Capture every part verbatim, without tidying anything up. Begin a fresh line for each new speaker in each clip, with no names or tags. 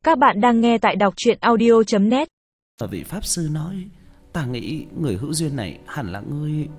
Các bạn đang nghe tại đọc truyện audio chấm net.
Và vị pháp sư nói, ta nghĩ người hữu duyên này hẳn là ngươi.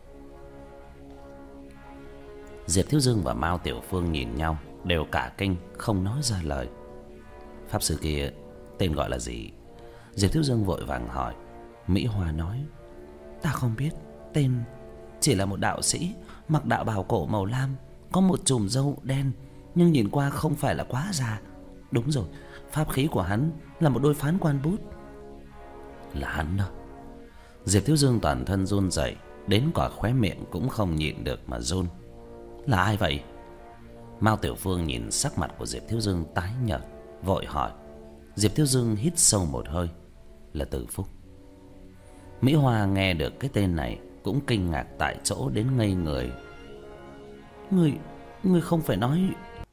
Diệp Thiếu Dương và Mao Tiểu Phương nhìn nhau, đều cả kinh, không nói ra lời. Pháp sư kia tên gọi là gì? Diệp Thiếu Dương vội vàng hỏi. Mỹ Hoa nói, ta không biết, tên chỉ là một đạo sĩ mặc đạo bào cổ màu lam, có một chùm râu đen, nhưng nhìn qua không phải là quá già. Đúng rồi, pháp khí của hắn là một đôi phán quan bút. Là hắn đó. Diệp Thiếu Dương toàn thân run rẩy, đến cả khóe miệng cũng không nhịn được mà run. Là ai vậy? Mao Tiểu Phương nhìn sắc mặt của Diệp Thiếu Dương tái nhợt, vội hỏi. Diệp Thiếu Dương hít sâu một hơi. Là Từ Phúc. Mỹ Hoa nghe được cái tên này cũng kinh ngạc tại chỗ đến ngây người. Ngươi, ngươi không phải nói...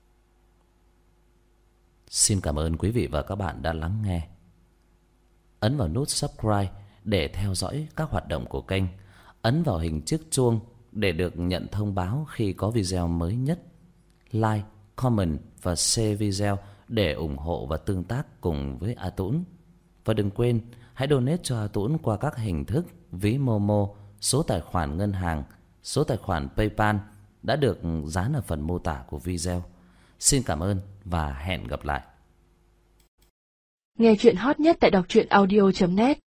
Xin cảm ơn quý vị và các bạn đã lắng nghe. Ấn vào nút subscribe để theo dõi các hoạt động của kênh. Ấn vào hình chiếc chuông để được nhận thông báo khi có video mới nhất. Like, comment và share video để ủng hộ và tương tác cùng với A Tũng. Và đừng quên hãy donate cho A Tũng qua các hình thức ví Momo, số tài khoản ngân hàng, số tài khoản PayPal đã được dán ở phần mô tả của video. Xin cảm ơn và hẹn gặp lại.
Nghe truyện hot nhất tại đọc truyện audio chấm net.